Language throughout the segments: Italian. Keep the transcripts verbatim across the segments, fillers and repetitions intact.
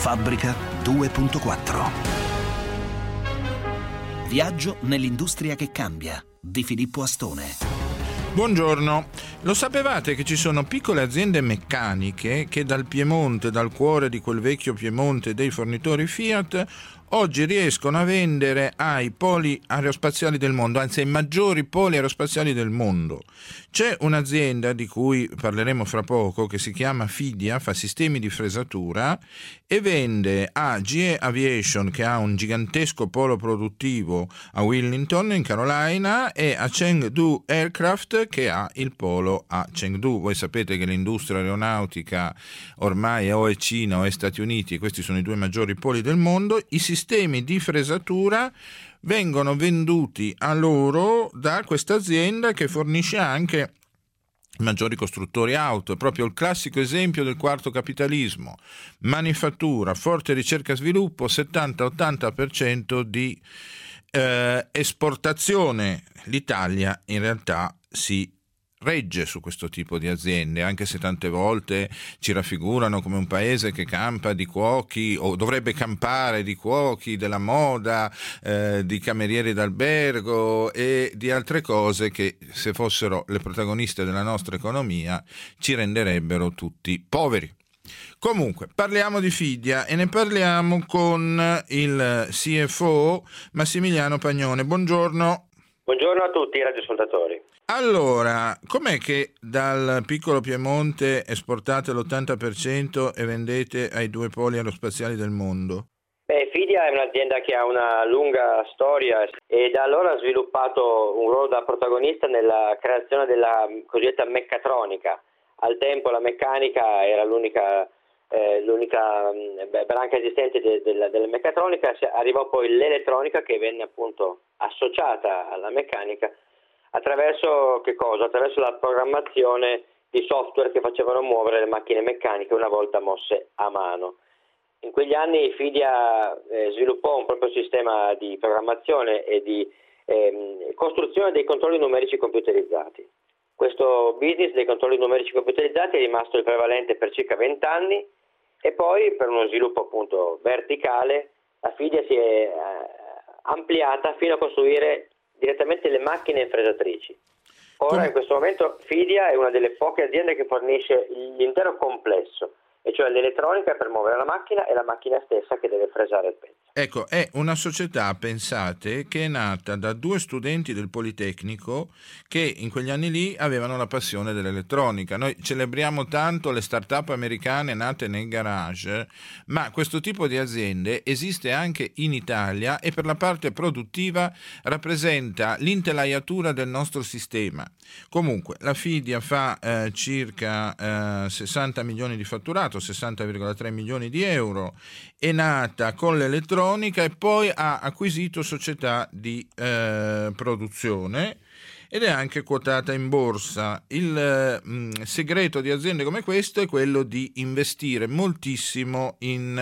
Fabbrica due punto quattro. Viaggio nell'industria che cambia di Filippo Astone. Buongiorno, lo sapevate che ci sono piccole aziende meccaniche che dal Piemonte, dal cuore di quel vecchio Piemonte dei fornitori Fiat, oggi riescono a vendere ai poli aerospaziali del mondo, anzi ai maggiori poli aerospaziali del mondo. C'è un'azienda di cui parleremo fra poco che si chiama Fidia, fa sistemi di fresatura e vende a G E Aviation, che ha un gigantesco polo produttivo a Wilmington in Carolina, e a Chengdu Aircraft, che ha il polo a Chengdu. Voi sapete che l'industria aeronautica ormai o è Cina o è Stati Uniti, e questi sono i due maggiori poli del mondo. I sistemi di fresatura vengono venduti a loro da questa azienda che fornisce anche i maggiori costruttori auto. È proprio il classico esempio del quarto capitalismo: manifattura, forte ricerca e sviluppo, settanta ottanta per cento di eh, esportazione. L'Italia in realtà si regge su questo tipo di aziende, anche se tante volte ci raffigurano come un paese che campa di cuochi, o dovrebbe campare di cuochi, della moda, eh, di camerieri d'albergo e di altre cose che, se fossero le protagoniste della nostra economia, ci renderebbero tutti poveri. Comunque, parliamo di Fidia e ne parliamo con il C F O Massimiliano Pagnone. Buongiorno. Buongiorno a tutti i radioascoltatori. Allora, com'è che dal piccolo Piemonte esportate l'ottanta per cento e vendete ai due poli aerospaziali del mondo? Beh, Fidia è un'azienda che ha una lunga storia e da allora ha sviluppato un ruolo da protagonista nella creazione della cosiddetta meccatronica. Al tempo la meccanica era l'unica, eh, l'unica beh, branca esistente de, de, della meccatronica. Arrivò poi l'elettronica, che venne appunto associata alla meccanica attraverso che cosa? Attraverso la programmazione di software che facevano muovere le macchine meccaniche una volta mosse a mano. In quegli anni Fidia eh, sviluppò un proprio sistema di programmazione e di eh, costruzione dei controlli numerici computerizzati. Questo business dei controlli numerici computerizzati è rimasto il prevalente per circa venti anni, e poi, per uno sviluppo appunto verticale, la Fidia si è eh, ampliata fino a costruire direttamente le macchine fresatrici. Ora, Come? in questo momento, Fidia è una delle poche aziende che fornisce l'intero complesso, e cioè l'elettronica per muovere la macchina e la macchina stessa che deve fresare il pezzo. Ecco, è una società, pensate, che è nata da due studenti del Politecnico che in quegli anni lì avevano la passione dell'elettronica. Noi celebriamo tanto le start-up americane nate nei garage, ma questo tipo di aziende esiste anche in Italia e per la parte produttiva rappresenta l'intelaiatura del nostro sistema. Comunque, la Fidia fa eh, circa eh, sessanta milioni di fatturato, sessanta virgola tre milioni di euro, è nata con l'elettronica e poi ha acquisito società di eh, produzione ed è anche quotata in borsa. Il mh, segreto di aziende come questo è quello di investire moltissimo in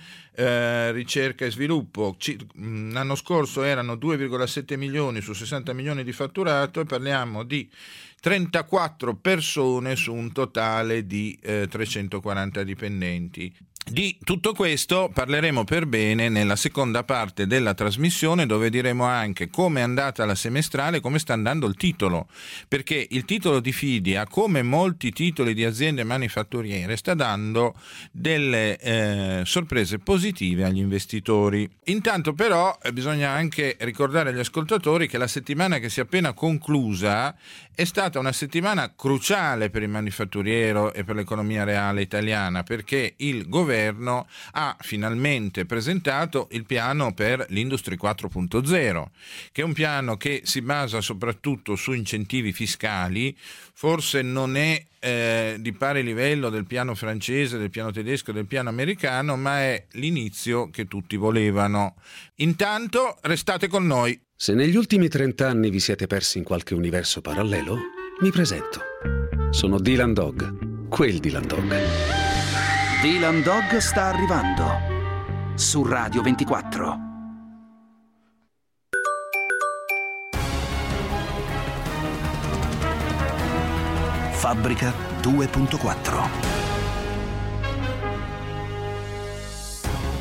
eh, ricerca e sviluppo. C- mh, l'anno scorso erano due virgola sette milioni su sessanta milioni di fatturato, e parliamo di trentaquattro persone su un totale di eh, trecentoquaranta dipendenti. Di tutto questo parleremo per bene nella seconda parte della trasmissione, dove diremo anche come è andata la semestrale, come sta andando il titolo, perché il titolo di Fidia, come molti titoli di aziende manifatturiere, sta dando delle eh, sorprese positive agli investitori. Intanto però eh, bisogna anche ricordare agli ascoltatori che la settimana che si è appena conclusa è stata una settimana cruciale per il manifatturiero e per l'economia reale italiana, perché il governo ha finalmente presentato il piano per l'Industry quattro punto zero, che è un piano che si basa soprattutto su incentivi fiscali. Forse non è eh, di pari livello del piano francese, del piano tedesco e del piano americano, ma è l'inizio che tutti volevano. Intanto restate con noi. Se negli ultimi trent'anni vi siete persi in qualche universo parallelo, mi presento. Sono Dylan Dog, quel Dylan Dog. Dylan Dog sta arrivando su Radio ventiquattro. Fabbrica due punto quattro.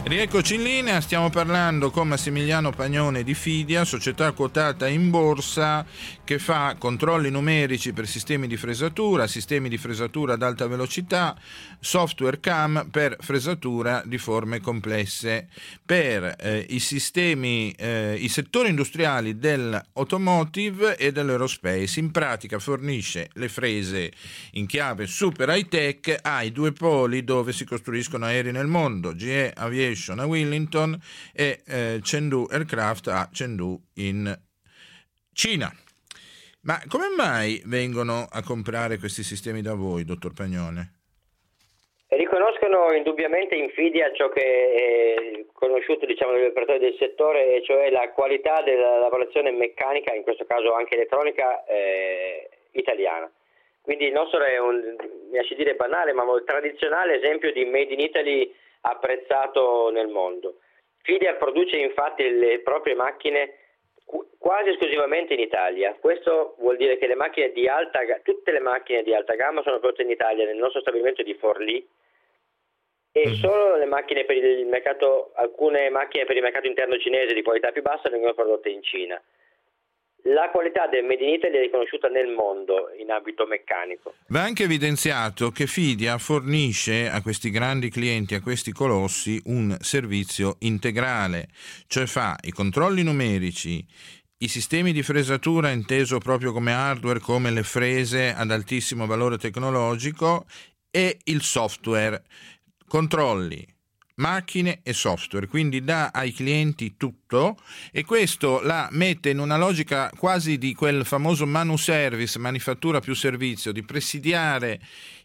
Rieccoci in linea, stiamo parlando con Massimiliano Pagnone di Fidia, società quotata in borsa che fa controlli numerici per sistemi di fresatura, sistemi di fresatura ad alta velocità, software C A M per fresatura di forme complesse per eh, i sistemi, eh, i settori industriali dell'automotive e dell'aerospace. In pratica fornisce le frese in chiave super high tech ai due poli dove si costruiscono aerei nel mondo, G E Aviation a Wellington e eh, Chengdu Aircraft a Chengdu in Cina. Ma come mai vengono a comprare questi sistemi da voi, dottor Pagnone? Riconoscono indubbiamente in Fidia ciò che è conosciuto, diciamo, dagli operatori del settore, e cioè la qualità della lavorazione meccanica, in questo caso anche elettronica, eh, italiana. Quindi il nostro è un, mi lasci dire banale, ma un tradizionale esempio di Made in Italy apprezzato nel mondo. Fidia produce infatti le proprie macchine quasi esclusivamente in Italia. Questo vuol dire che le macchine di alta, tutte le macchine di alta gamma sono prodotte in Italia nel nostro stabilimento di Forlì, e solo le macchine per il mercato, alcune macchine per il mercato interno cinese di qualità più bassa vengono prodotte in Cina. La qualità del Made in Italy è riconosciuta nel mondo in ambito meccanico. Va anche evidenziato che Fidia fornisce a questi grandi clienti, a questi colossi, un servizio integrale, cioè fa i controlli numerici, i sistemi di fresatura inteso proprio come hardware, come le frese ad altissimo valore tecnologico, e il software, controlli macchine e software, quindi dà ai clienti tutto, e questo la mette in una logica quasi di quel famoso manu service, manifattura più servizio, di presidiare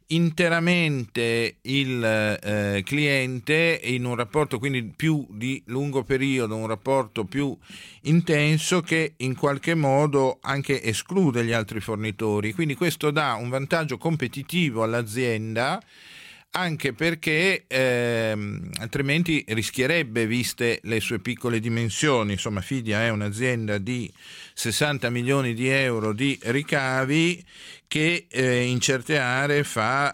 interamente il eh, cliente in un rapporto quindi più di lungo periodo, un rapporto più intenso che in qualche modo anche esclude gli altri fornitori. Quindi questo dà un vantaggio competitivo all'azienda, anche perché ehm, altrimenti rischierebbe, viste le sue piccole dimensioni. Insomma, Fidia è un'azienda di sessanta milioni di euro di ricavi che eh, in certe aree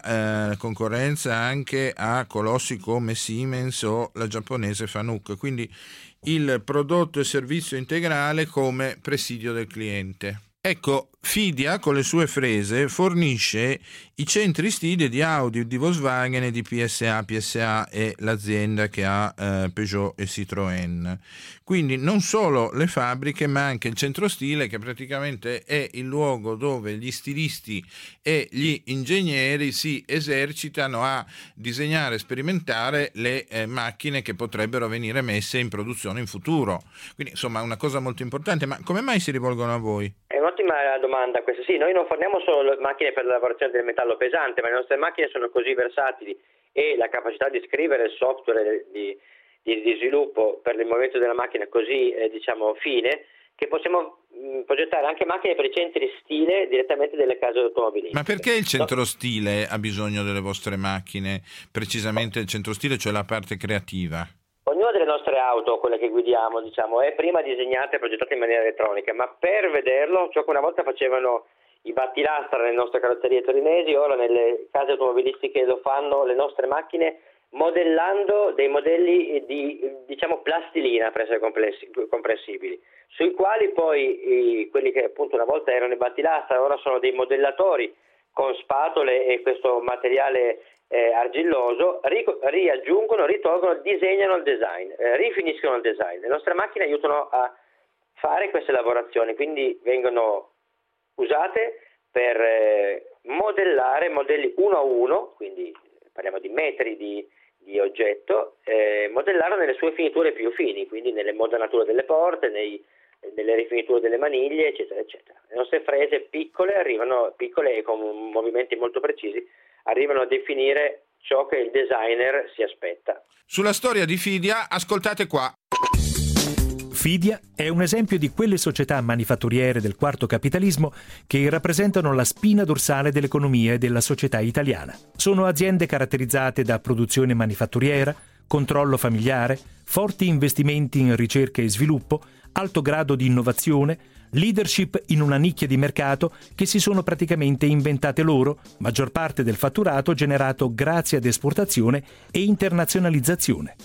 fa eh, concorrenza anche a colossi come Siemens o la giapponese Fanuc, quindi il prodotto e servizio integrale come presidio del cliente. Ecco, Fidia con le sue frese fornisce i centri stile di Audi, di Volkswagen e di P S A. P S A è l'azienda che ha eh, Peugeot e Citroën. Quindi non solo le fabbriche, ma anche il centro stile, che praticamente è il luogo dove gli stilisti e gli ingegneri si esercitano a disegnare e sperimentare le eh, macchine che potrebbero venire messe in produzione in futuro. Quindi insomma una cosa molto importante. Ma come mai si rivolgono a voi? È un'ottima domanda questa. Sì, noi non forniamo solo macchine per la lavorazione del metallo pesante, ma le nostre macchine sono così versatili e la capacità di scrivere il software di, di, di sviluppo per il movimento della macchina è così eh, diciamo fine, che possiamo mh, progettare anche macchine per i centri stile direttamente delle case automobilistiche. Ma perché il centro stile ha bisogno delle vostre macchine? Precisamente il centro stile, cioè la parte creativa? Ognuna delle nostre auto, quelle che guidiamo, diciamo, è prima disegnata e progettata in maniera elettronica, ma per vederlo, ciò che una volta facevano i battilastra nelle nostre carrozzerie torinesi, ora nelle case automobilistiche lo fanno le nostre macchine modellando dei modelli di, diciamo, plastilina per essere comprensibili, sui quali poi i, quelli che appunto una volta erano i battilastra ora sono dei modellatori con spatole e questo materiale eh, argilloso, ri, riaggiungono, ritolgono, disegnano il design, eh, rifiniscono il design. Le nostre macchine aiutano a fare queste lavorazioni, quindi vengono usate per eh, modellare modelli uno a uno, quindi parliamo di metri di, di oggetto, eh, modellarlo nelle sue finiture più fini, quindi nelle modanature delle porte, nei, nelle rifiniture delle maniglie, eccetera, eccetera. Le nostre frese piccole arrivano, piccole e con movimenti molto precisi, arrivano a definire ciò che il designer si aspetta. Sulla storia di Fidia, ascoltate qua. Fidia è un esempio di quelle società manifatturiere del quarto capitalismo che rappresentano la spina dorsale dell'economia e della società italiana. Sono aziende caratterizzate da produzione manifatturiera, controllo familiare, forti investimenti in ricerca e sviluppo, alto grado di innovazione, leadership in una nicchia di mercato che si sono praticamente inventate loro, maggior parte del fatturato generato grazie ad esportazione e internazionalizzazione.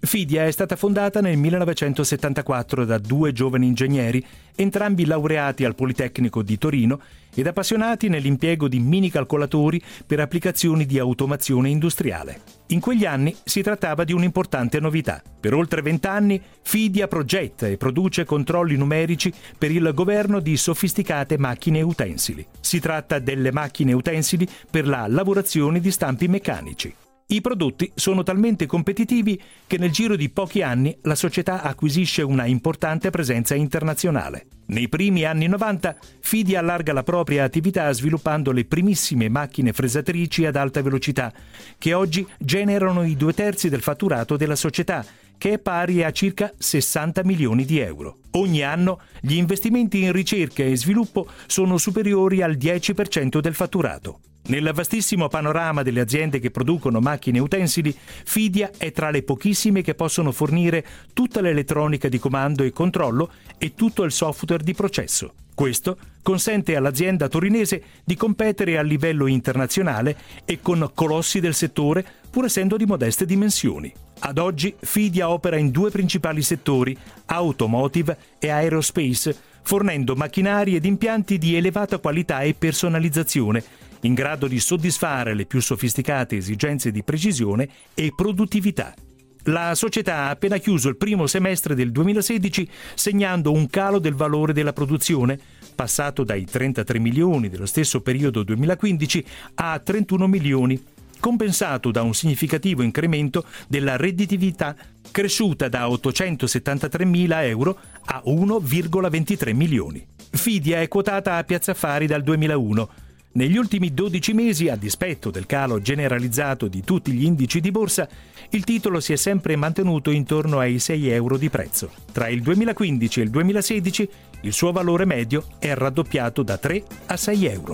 Fidia è stata fondata nel millenovecentosettantaquattro da due giovani ingegneri, entrambi laureati al Politecnico di Torino ed appassionati nell'impiego di mini calcolatori per applicazioni di automazione industriale. In quegli anni si trattava di un'importante novità. Per oltre vent'anni Fidia progetta e produce controlli numerici per il governo di sofisticate macchine utensili. Si tratta delle macchine utensili per la lavorazione di stampi meccanici. I prodotti sono talmente competitivi che nel giro di pochi anni la società acquisisce una importante presenza internazionale. Nei primi anni novanta Fidia allarga la propria attività sviluppando le primissime macchine fresatrici ad alta velocità, che oggi generano i due terzi del fatturato della società, che è pari a circa sessanta milioni di euro. Ogni anno gli investimenti in ricerca e sviluppo sono superiori al dieci per cento del fatturato. Nel vastissimo panorama delle aziende che producono macchine utensili, Fidia è tra le pochissime che possono fornire tutta l'elettronica di comando e controllo e tutto il software di processo. Questo consente all'azienda torinese di competere a livello internazionale e con colossi del settore, pur essendo di modeste dimensioni. Ad oggi Fidia opera in due principali settori, automotive e aerospace, fornendo macchinari ed impianti di elevata qualità e personalizzazione, in grado di soddisfare le più sofisticate esigenze di precisione e produttività. La società ha appena chiuso il primo semestre del duemilasedici segnando un calo del valore della produzione, passato dai trentatré milioni dello stesso periodo duemilaquindici a trentuno milioni, compensato da un significativo incremento della redditività cresciuta da ottocentosettantatremila euro a uno virgola ventitré milioni. Fidia è quotata a Piazza Affari dal duemilauno. Negli ultimi dodici mesi, a dispetto del calo generalizzato di tutti gli indici di borsa, il titolo si è sempre mantenuto intorno ai sei euro di prezzo. Tra il duemilaquindici e il duemilasedici il suo valore medio è raddoppiato da tre a sei euro.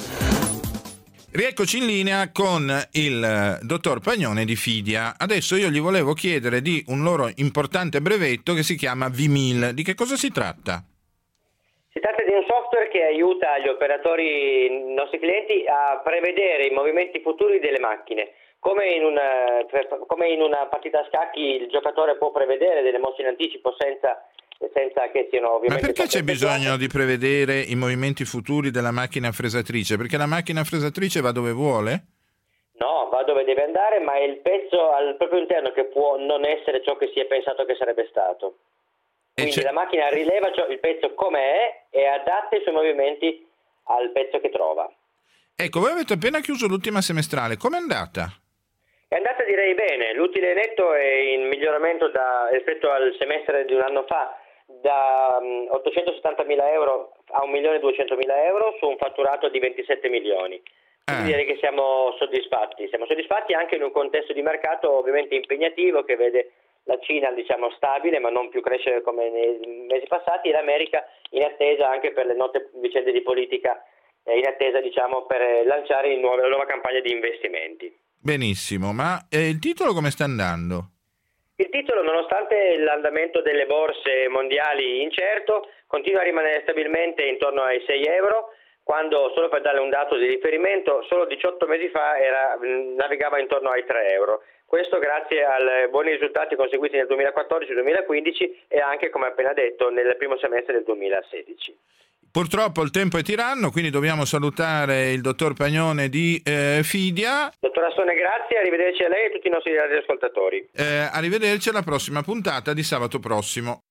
Rieccoci in linea con il dottor Pagnone di Fidia. Adesso io gli volevo chiedere di un loro importante brevetto che si chiama V mille. Di che cosa si tratta? Si tratta di un software che aiuta gli operatori, i nostri clienti, a prevedere i movimenti futuri delle macchine. Come in una, come in una partita a scacchi il giocatore può prevedere delle mosse in anticipo senza, senza che siano ovviamente... Ma perché c'è bisogno di prevedere i movimenti futuri della macchina fresatrice? Perché la macchina fresatrice va dove vuole? No, va dove deve andare, ma è il pezzo al proprio interno che può non essere ciò che si è pensato che sarebbe stato. Quindi la macchina rileva ciò, il pezzo come è e adatta i suoi movimenti al pezzo che trova. Ecco, voi avete appena chiuso l'ultima semestrale, com'è andata? È andata direi bene, l'utile netto è in miglioramento da, rispetto al semestre di un anno fa, da um, ottocentosettantamila euro a un milione duecentomila euro su un fatturato di ventisette milioni. Quindi direi che siamo soddisfatti, siamo soddisfatti anche in un contesto di mercato ovviamente impegnativo che vede la Cina diciamo stabile ma non più crescere come nei mesi passati e l'America in attesa anche per le note vicende di politica, eh, in attesa diciamo per lanciare il nuovo, la nuova campagna di investimenti. Benissimo, ma eh, il titolo come sta andando? Il titolo, nonostante l'andamento delle borse mondiali incerto, continua a rimanere stabilmente intorno ai sei euro, quando, solo per dare un dato di riferimento, solo diciotto mesi fa era, navigava intorno ai tre euro. Questo grazie ai buoni risultati conseguiti nel duemilaquattordici duemilaquindici e anche, come appena detto, nel primo semestre del duemilasedici. Purtroppo il tempo è tiranno, quindi dobbiamo salutare il dottor Pagnone di eh, Fidia. Dottor Assone, grazie, arrivederci a lei e a tutti i nostri radioascoltatori. Eh, arrivederci alla prossima puntata di sabato prossimo.